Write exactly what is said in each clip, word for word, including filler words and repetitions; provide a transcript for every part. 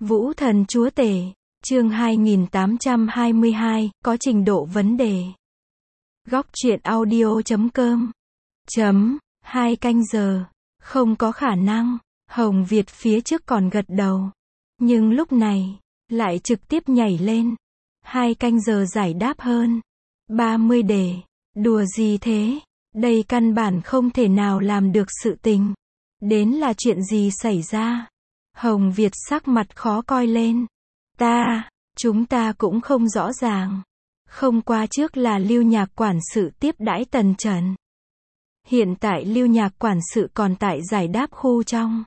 Vũ thần chúa tể, chương hai nghìn tám trăm hai mươi hai, có trình độ vấn đề. Góc truyện audio chấm com. Chấm, hai canh giờ. Không có khả năng. Hồng Việt phía trước còn gật đầu. Nhưng lúc này, lại trực tiếp nhảy lên. Hai canh giờ giải đáp hơn. ba mươi đề. Đùa gì thế? Đây căn bản không thể nào làm được sự tình. Đến là chuyện gì xảy ra? Hồng Việt sắc mặt khó coi lên. Ta, chúng ta cũng không rõ ràng. Không qua trước là Lưu Nhạc quản sự tiếp đãi Tần Trần. Hiện tại Lưu Nhạc quản sự còn tại giải đáp khu trong.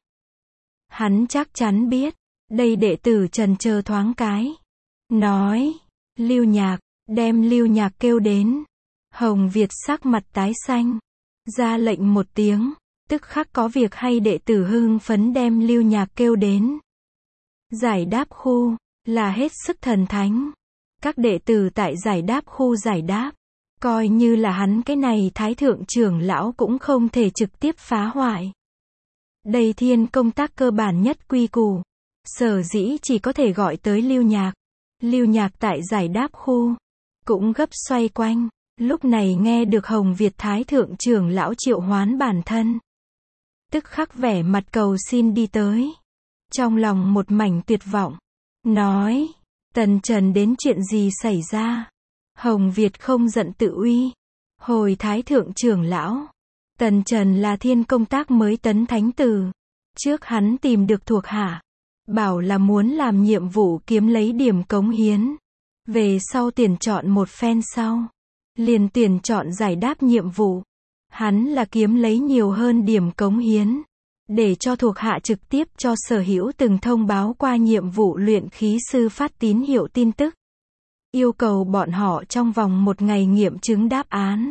Hắn chắc chắn biết. Đây đệ tử Trần chờ thoáng cái. Nói, Lưu Nhạc, đem Lưu Nhạc kêu đến. Hồng Việt sắc mặt tái xanh. Ra lệnh một tiếng. Tức khắc có việc hay đệ tử hưng phấn đem Lưu Nhạc kêu đến. Giải đáp khu, là hết sức thần thánh. Các đệ tử tại giải đáp khu giải đáp. Coi như là hắn cái này thái thượng trưởng lão cũng không thể trực tiếp phá hoại. Đây thiên công tác cơ bản nhất quy củ. Sở dĩ chỉ có thể gọi tới Lưu Nhạc. Lưu Nhạc tại giải đáp khu. Cũng gấp xoay quanh. Lúc này nghe được Hồng Việt thái thượng trưởng lão triệu hoán bản thân. Tức khắc vẻ mặt cầu xin đi tới. Trong lòng một mảnh tuyệt vọng. Nói, Tần Trần đến chuyện gì xảy ra? Hồng Việt không giận tự uy. Hồi thái thượng trưởng lão. Tần Trần là thiên công tác mới tấn thánh tử. Trước hắn tìm được thuộc hạ. Bảo là muốn làm nhiệm vụ kiếm lấy điểm cống hiến. Về sau tuyển chọn một phen sau. Liền tuyển chọn giải đáp nhiệm vụ. Hắn là kiếm lấy nhiều hơn điểm cống hiến. Để cho thuộc hạ trực tiếp cho sở hữu từng thông báo qua nhiệm vụ luyện khí sư phát tín hiệu tin tức. Yêu cầu bọn họ trong vòng một ngày nghiệm chứng đáp án.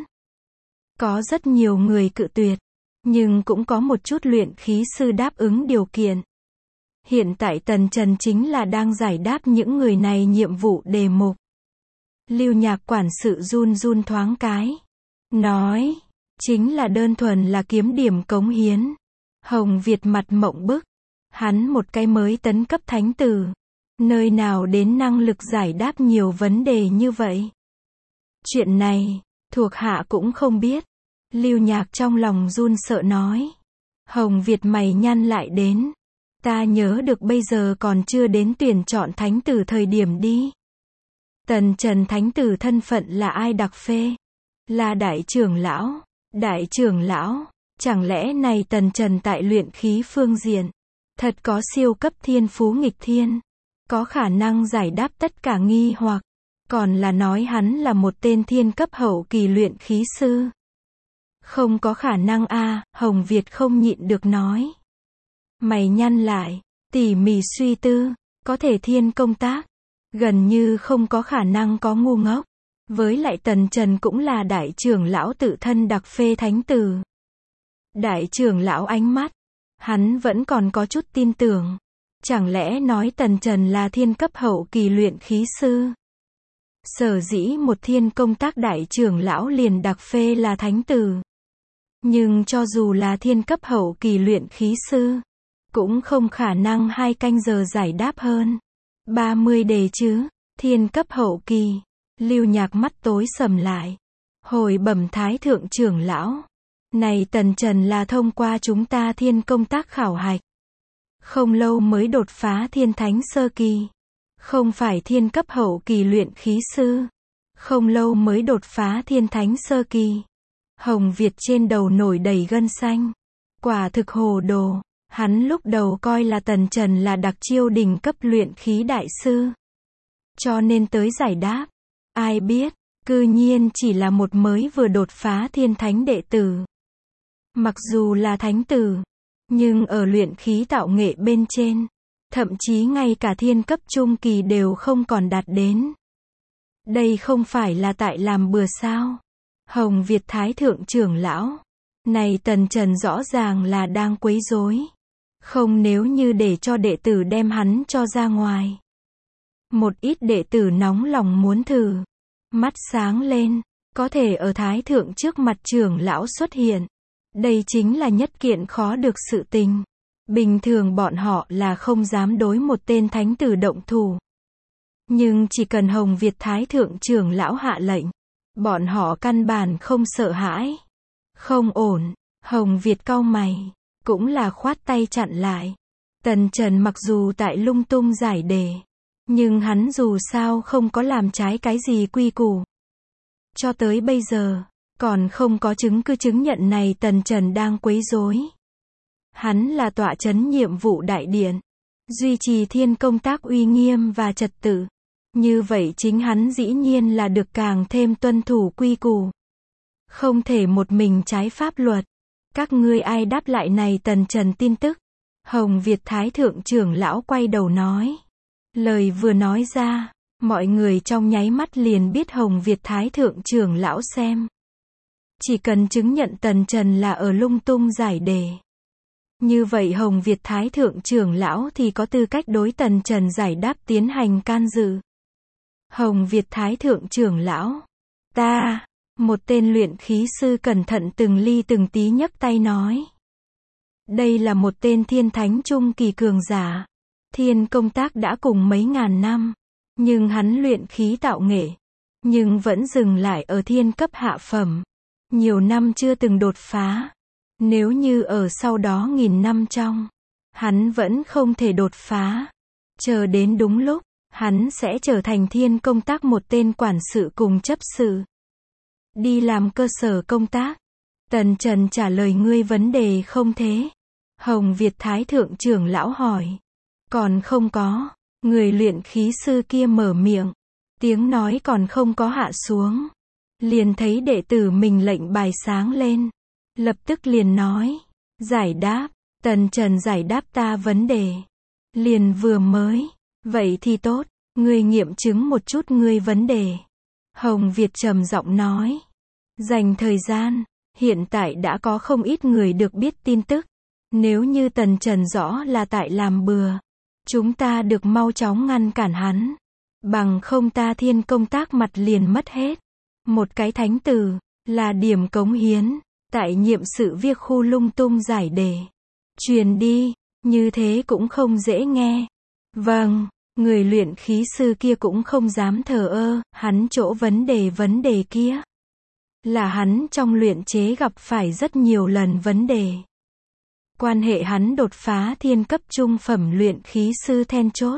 Có rất nhiều người cự tuyệt. Nhưng cũng có một chút luyện khí sư đáp ứng điều kiện. Hiện tại Tần Trần chính là đang giải đáp những người này nhiệm vụ đề mục. Lưu Nhạc quản sự run run thoáng cái. Nói. Chính là đơn thuần là kiếm điểm cống hiến. Hồng Việt mặt mộng bức. Hắn một cái mới tấn cấp thánh tử. Nơi nào đến năng lực giải đáp nhiều vấn đề như vậy. Chuyện này, thuộc hạ cũng không biết. Lưu Nhạc trong lòng run sợ nói. Hồng Việt mày nhăn lại đến. Ta nhớ được bây giờ còn chưa đến tuyển chọn thánh tử thời điểm đi. Tần Trần thánh tử thân phận là ai đặc phê? Là đại trưởng lão. Đại trưởng lão, chẳng lẽ này Tần Trần tại luyện khí phương diện, thật có siêu cấp thiên phú nghịch thiên, có khả năng giải đáp tất cả nghi hoặc, còn là nói hắn là một tên thiên cấp hậu kỳ luyện khí sư. Không có khả năng a, à, Hồng Việt không nhịn được nói. Mày nhăn lại, tỉ mỉ suy tư, có thể thiên công tác, gần như không có khả năng có ngu ngốc. Với lại Tần Trần cũng là đại trưởng lão tự thân đặc phê thánh tử. Đại trưởng lão ánh mắt. Hắn vẫn còn có chút tin tưởng. Chẳng lẽ nói Tần Trần là thiên cấp hậu kỳ luyện khí sư? Sở dĩ một thiên công tác đại trưởng lão liền đặc phê là thánh tử. Nhưng cho dù là thiên cấp hậu kỳ luyện khí sư, cũng không khả năng hai canh giờ giải đáp hơn. ba mươi đề chứ, thiên cấp hậu kỳ. Lưu Nhạc mắt tối sầm lại. Hồi bẩm thái thượng trưởng lão. Này Tần Trần là thông qua chúng ta thiên công tác khảo hạch. Không lâu mới đột phá thiên thánh sơ kỳ. Không phải thiên cấp hậu kỳ luyện khí sư. Không lâu mới đột phá thiên thánh sơ kỳ. Hồng Việt trên đầu nổi đầy gân xanh. Quả thực hồ đồ. Hắn lúc đầu coi là Tần Trần là đặc chiêu đỉnh cấp luyện khí đại sư. Cho nên tới giải đáp. Ai biết, cư nhiên chỉ là một mới vừa đột phá thiên thánh đệ tử. Mặc dù là thánh tử, nhưng ở luyện khí tạo nghệ bên trên, thậm chí ngay cả thiên cấp trung kỳ đều không còn đạt đến. Đây không phải là tại làm bừa sao? Hồng Việt thái thượng trưởng lão. Này Tần Trần rõ ràng là đang quấy rối. Không, nếu như để cho đệ tử đem hắn cho ra ngoài. Một ít đệ tử nóng lòng muốn thử. Mắt sáng lên. Có thể ở thái thượng trước mặt trưởng lão xuất hiện. Đây chính là nhất kiện khó được sự tình. Bình thường bọn họ là không dám đối một tên thánh tử động thủ. Nhưng chỉ cần Hồng Việt Thái Thượng trưởng lão hạ lệnh, bọn họ căn bản không sợ hãi. Không ổn, Hồng Việt cau mày, cũng là khoát tay chặn lại. Tần Trần mặc dù tại lung tung giải đề, nhưng hắn dù sao không có làm trái cái gì quy củ. Cho tới bây giờ, còn không có chứng cứ chứng nhận này Tần Trần đang quấy rối. Hắn là tọa chấn nhiệm vụ đại điện, duy trì thiên công tác uy nghiêm và trật tự. Như vậy chính hắn dĩ nhiên là được càng thêm tuân thủ quy củ. Không thể một mình trái pháp luật. Các ngươi ai đáp lại này Tần Trần tin tức? Hồng Việt Thái Thượng trưởng lão quay đầu nói. Lời vừa nói ra, mọi người trong nháy mắt liền biết Hồng Việt Thái Thượng trưởng lão xem. Chỉ cần chứng nhận Tần Trần là ở lung tung giải đề. Như vậy Hồng Việt Thái Thượng trưởng lão thì có tư cách đối Tần Trần giải đáp tiến hành can dự. Hồng Việt Thái Thượng trưởng lão. Ta, một tên luyện khí sư cẩn thận từng ly từng tí nhấc tay nói. Đây là một tên thiên thánh trung kỳ cường giả. Thiên công tác đã cùng mấy ngàn năm. Nhưng hắn luyện khí tạo nghệ. Nhưng vẫn dừng lại ở thiên cấp hạ phẩm. Nhiều năm chưa từng đột phá. Nếu như ở sau đó nghìn năm trong, hắn vẫn không thể đột phá. Chờ đến đúng lúc, hắn sẽ trở thành thiên công tác một tên quản sự cùng chấp sự. Đi làm cơ sở công tác. Tần Trần trả lời ngươi vấn đề không thế? Hồng Việt Thái Thượng trưởng lão hỏi. Còn không có. Người luyện khí sư kia mở miệng. Tiếng nói còn không có hạ xuống. Liền thấy đệ tử mình lệnh bài sáng lên. Lập tức liền nói. Giải đáp. Tần Trần giải đáp ta vấn đề. Liền vừa mới. Vậy thì tốt. Ngươi nghiệm chứng một chút ngươi vấn đề. Hồng Việt trầm giọng nói. Dành thời gian. Hiện tại đã có không ít người được biết tin tức. Nếu như Tần Trần rõ là tại làm bừa. Chúng ta được mau chóng ngăn cản hắn. Bằng không ta thiên công tác mặt liền mất hết. Một cái thánh tử. Là điểm cống hiến. Tại nhiệm sự việc khu lung tung giải đề. Truyền đi. Như thế cũng không dễ nghe. Vâng. Người luyện khí sư kia cũng không dám thờ ơ. Hắn chỗ vấn đề vấn đề kia. Là hắn trong luyện chế gặp phải rất nhiều lần vấn đề. Quan hệ hắn đột phá thiên cấp trung phẩm luyện khí sư then chốt.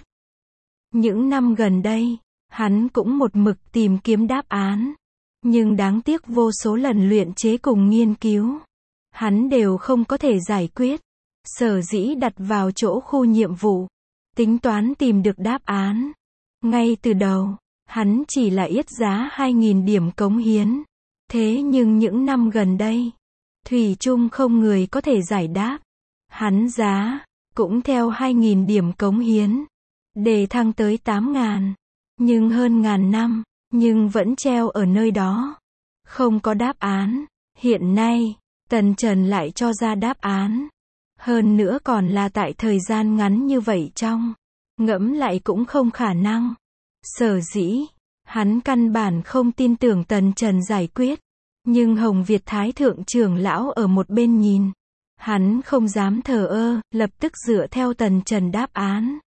Những năm gần đây, hắn cũng một mực tìm kiếm đáp án. Nhưng đáng tiếc vô số lần luyện chế cùng nghiên cứu. Hắn đều không có thể giải quyết. Sở dĩ đặt vào chỗ khu nhiệm vụ. Tính toán tìm được đáp án. Ngay từ đầu, hắn chỉ là yết giá hai nghìn điểm cống hiến. Thế nhưng những năm gần đây, thủy chung không người có thể giải đáp. Hắn giá, cũng theo hai nghìn điểm cống hiến. Đề thăng tới tám ngàn. Nhưng hơn ngàn năm, nhưng vẫn treo ở nơi đó. Không có đáp án. Hiện nay, Tần Trần lại cho ra đáp án. Hơn nữa còn là tại thời gian ngắn như vậy trong. Ngẫm lại cũng không khả năng. Sở dĩ, hắn căn bản không tin tưởng Tần Trần giải quyết. Nhưng Hồng Việt Thái Thượng trưởng lão ở một bên nhìn. Hắn không dám thờ ơ, lập tức dựa theo Tần Trần đáp án.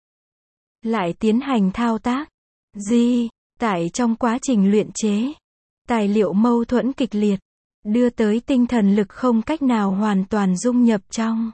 Lại tiến hành thao tác. Di, tại trong quá trình luyện chế. Tài liệu mâu thuẫn kịch liệt. Đưa tới tinh thần lực không cách nào hoàn toàn dung nhập trong.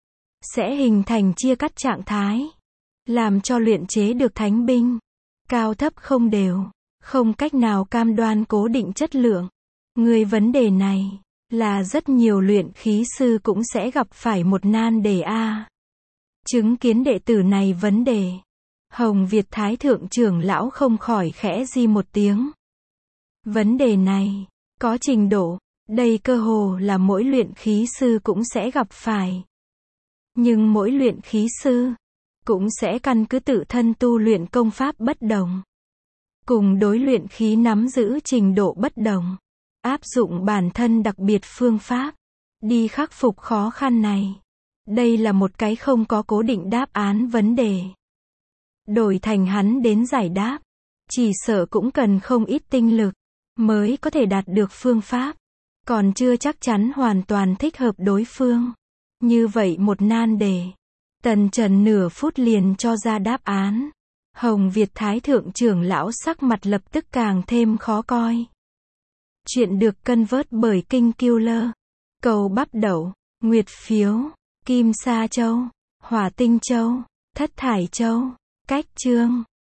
Sẽ hình thành chia cắt trạng thái. Làm cho luyện chế được thánh binh. Cao thấp không đều. Không cách nào cam đoan cố định chất lượng. Người vấn đề này. Là rất nhiều luyện khí sư cũng sẽ gặp phải một nan đề a. Chứng kiến đệ tử này vấn đề. Hồng Việt Thái Thượng trưởng lão không khỏi khẽ di một tiếng. Vấn đề này, có trình độ, đây cơ hồ là mỗi luyện khí sư cũng sẽ gặp phải. Nhưng mỗi luyện khí sư, cũng sẽ căn cứ tự thân tu luyện công pháp bất đồng. Cùng đối luyện khí nắm giữ trình độ bất đồng. Áp dụng bản thân đặc biệt phương pháp. Đi khắc phục khó khăn này. Đây là một cái không có cố định đáp án vấn đề. Đổi thành hắn đến giải đáp. Chỉ sợ cũng cần không ít tinh lực. Mới có thể đạt được phương pháp. Còn chưa chắc chắn hoàn toàn thích hợp đối phương. Như vậy một nan đề. Tần Trần nửa phút liền cho ra đáp án. Hồng Việt Thái thượng trưởng lão sắc mặt lập tức càng thêm khó coi. Chuyện được cân vớt bởi Kinh Killer. Cầu bắp đậu, nguyệt phiếu, kim sa châu, hỏa tinh châu, thất thải châu, cách chương.